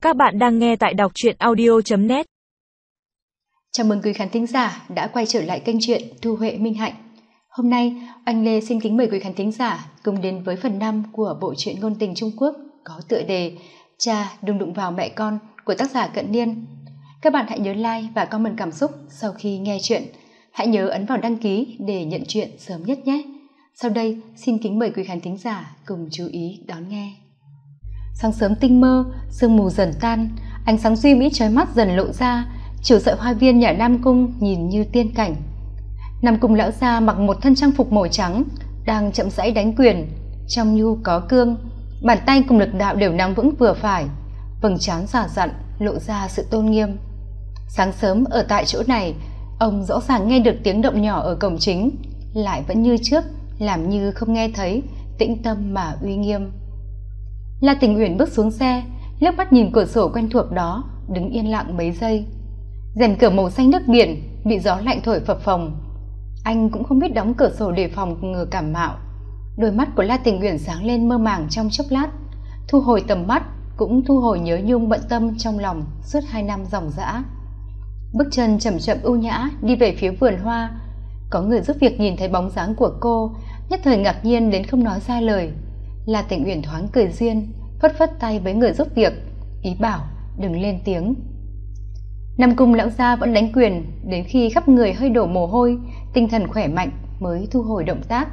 Các bạn đang nghe tại đọc truyện audio.net. Chào mừng quý khán thính giả đã quay trở lại kênh truyện Thu Huệ Minh Hạnh. Hôm nay, anh Lê xin kính mời quý khán thính giả cùng đến với phần 5 của bộ truyện ngôn tình Trung Quốc có tựa đề Cha đừng đụng vào mẹ con của tác giả Cận Niên. Các bạn hãy nhớ like và comment cảm xúc sau khi nghe chuyện. Hãy nhớ ấn vào đăng ký để nhận chuyện sớm nhất nhé. Sau đây, xin kính mời quý khán thính giả cùng chú ý đón nghe. Sáng sớm tinh mơ, sương mù dần tan, ánh sáng duy mỹ chói mắt dần lộ ra, chiều dọi hoa viên nhà Nam Cung nhìn như tiên cảnh. Nam Cung lão gia mặc một thân trang phục màu trắng, đang chậm rãi đánh quyền, trong nhu có cương, bàn tay cùng lực đạo đều nắm vững vừa phải, vầng trán già dặn lộ ra sự tôn nghiêm. Sáng sớm ở tại chỗ này, ông rõ ràng nghe được tiếng động nhỏ ở cổng chính, lại vẫn như trước, làm như không nghe thấy, tĩnh tâm mà uy nghiêm. La Tình Uyển bước xuống xe, liếc mắt nhìn cửa sổ quen thuộc đó, đứng yên lặng mấy giây. Rèm cửa màu xanh nước biển bị gió lạnh thổi phập phồng. Anh cũng không biết đóng cửa sổ để phòng ngừa cảm mạo. Đôi mắt của La Tình Uyển sáng lên mơ màng trong chốc lát, thu hồi tầm mắt, cũng thu hồi nhớ nhung bận tâm trong lòng suốt 2 năm ròng rã. Bước chân chậm chậm ưu nhã đi về phía vườn hoa. Có người giúp việc nhìn thấy bóng dáng của cô, nhất thời ngạc nhiên đến không nói ra lời. La Tình Uyển thoáng cười duyên, phất phất tay với người giúp việc, ý bảo đừng lên tiếng. Nam Cung lão gia vẫn đánh quyền đến khi khắp người hơi đổ mồ hôi, tinh thần khỏe mạnh mới thu hồi động tác.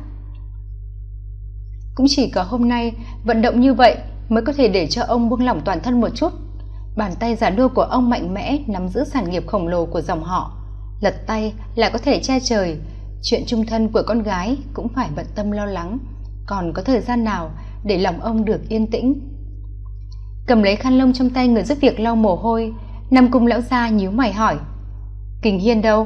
Cũng chỉ có hôm nay vận động như vậy mới có thể để cho ông buông lỏng toàn thân một chút. Bàn tay già nua của ông mạnh mẽ nắm giữ sản nghiệp khổng lồ của dòng họ, lật tay là có thể che trời. Chuyện chung thân của con gái cũng phải bận tâm lo lắng, còn có thời gian nào để lòng ông được yên tĩnh. Cầm lấy khăn lông trong tay người giúp việc lau mồ hôi, Nam Cung lão gia nhíu mày hỏi: Kình Hiên đâu?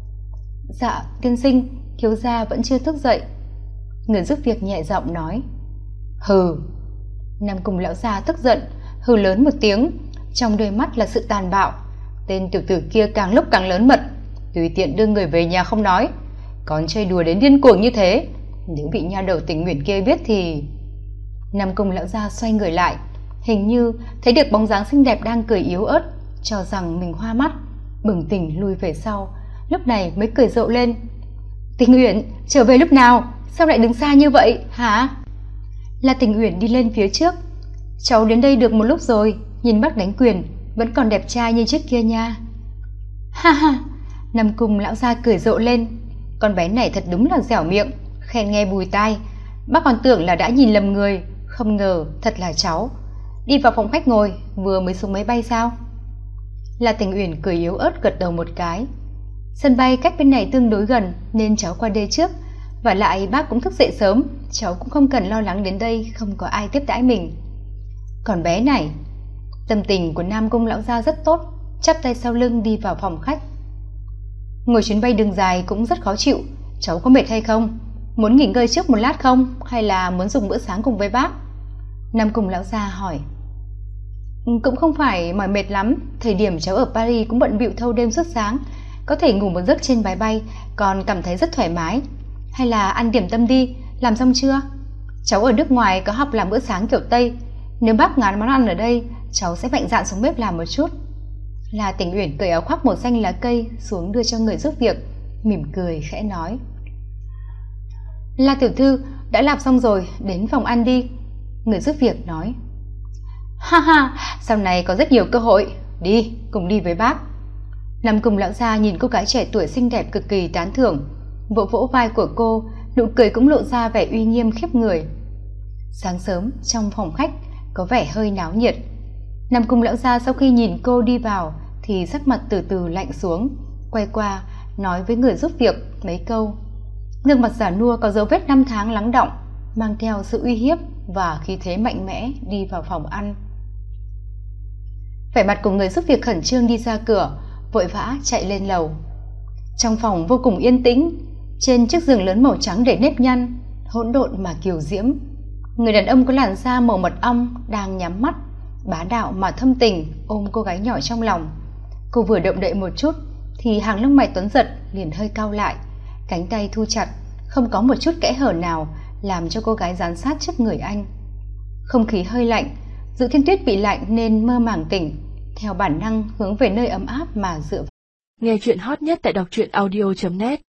Dạ tiên sinh, thiếu gia vẫn chưa thức dậy. Người giúp việc nhẹ giọng nói. Hừ. Nam Cung lão gia tức giận, hừ lớn một tiếng, trong đôi mắt là sự tàn bạo. Tên tiểu tử kia càng lúc càng lớn mật, tùy tiện đưa người về nhà không nói, còn chơi đùa đến điên cuồng như thế. Nếu bị nha đầu Tình Uyển kia biết thì... Nam Cung lão gia xoay người lại, hình như thấy được bóng dáng xinh đẹp đang cười yếu ớt, cho rằng mình hoa mắt, bừng tỉnh lùi về sau, lúc này mới cười rộ lên. Tình Uyển, trở về lúc nào? Sao lại đứng xa như vậy hả? Là Tình Uyển đi lên phía trước. Cháu đến đây được một lúc rồi, nhìn bác đánh quyền vẫn còn đẹp trai như trước kia nha. Ha ha. Nam Cung lão gia cười rộ lên. Con bé này thật đúng là dẻo miệng, khen nghe bùi tai. Bác còn tưởng là đã nhìn lầm người, không ngờ thật là cháu. Đi vào phòng khách ngồi, vừa mới xuống máy bay sao? La Tình Uyển cười yếu ớt gật đầu một cái. Sân bay cách bên này tương đối gần nên cháu qua đây trước, và lại bác cũng thức dậy sớm, cháu cũng không cần lo lắng đến đây không có ai tiếp đãi mình. Còn bé này... Tâm tình của Nam Cung lão gia rất tốt, chắp tay sau lưng đi vào phòng khách. Ngồi chuyến bay đường dài cũng rất khó chịu, cháu có mệt hay không? Muốn nghỉ ngơi trước một lát không, hay là muốn dùng bữa sáng cùng với bác? Nam Cung lão gia hỏi. Cũng không phải mỏi mệt lắm, thời điểm cháu ở Paris cũng bận bịu thâu đêm suốt sáng, có thể ngủ một giấc trên máy bay còn cảm thấy rất thoải mái. Hay là ăn điểm tâm đi, làm xong chưa? Cháu ở nước ngoài có học làm bữa sáng kiểu Tây, nếu bác ngán món ăn ở đây, cháu sẽ mạnh dạn xuống bếp làm một chút. La Tình Uyển cởi áo khoác màu xanh lá cây xuống đưa cho người giúp việc, mỉm cười khẽ nói. La tiểu thư, đã làm xong rồi, đến phòng ăn đi. Người giúp việc nói. Ha ha, sau này có rất nhiều cơ hội, đi, cùng đi với bác. Nam Cung lão gia nhìn cô gái trẻ tuổi xinh đẹp cực kỳ tán thưởng, vỗ vỗ vai của cô, nụ cười cũng lộ ra vẻ uy nghiêm khiếp người. Sáng sớm trong phòng khách có vẻ hơi náo nhiệt. Nam Cung lão gia sau khi nhìn cô đi vào thì sắc mặt từ từ lạnh xuống, quay qua nói với người giúp việc mấy câu. Gương mặt già nua có dấu vết 5 tháng lắng đọng, mang theo sự uy hiếp và khí thế mạnh mẽ đi vào phòng ăn. Vẻ mặt của người giúp việc khẩn trương đi ra cửa, vội vã chạy lên lầu. Trong phòng vô cùng yên tĩnh, trên chiếc giường lớn màu trắng để nếp nhăn, hỗn độn mà kiều diễm. Người đàn ông có làn da màu mật ong đang nhắm mắt, bá đạo mà thâm tình ôm cô gái nhỏ trong lòng. Cô vừa động đậy một chút thì hàng lông mày tuấn giật liền hơi cau lại, cánh tay thu chặt, không có một chút kẽ hở nào, làm cho cô gái dán sát trước người anh. Không khí hơi lạnh, Dự Thiên Tuyết bị lạnh nên mơ màng tỉnh, theo bản năng hướng về nơi ấm áp mà dựa vào. Nghe chuyện hot nhất tại đọc truyện audio.net.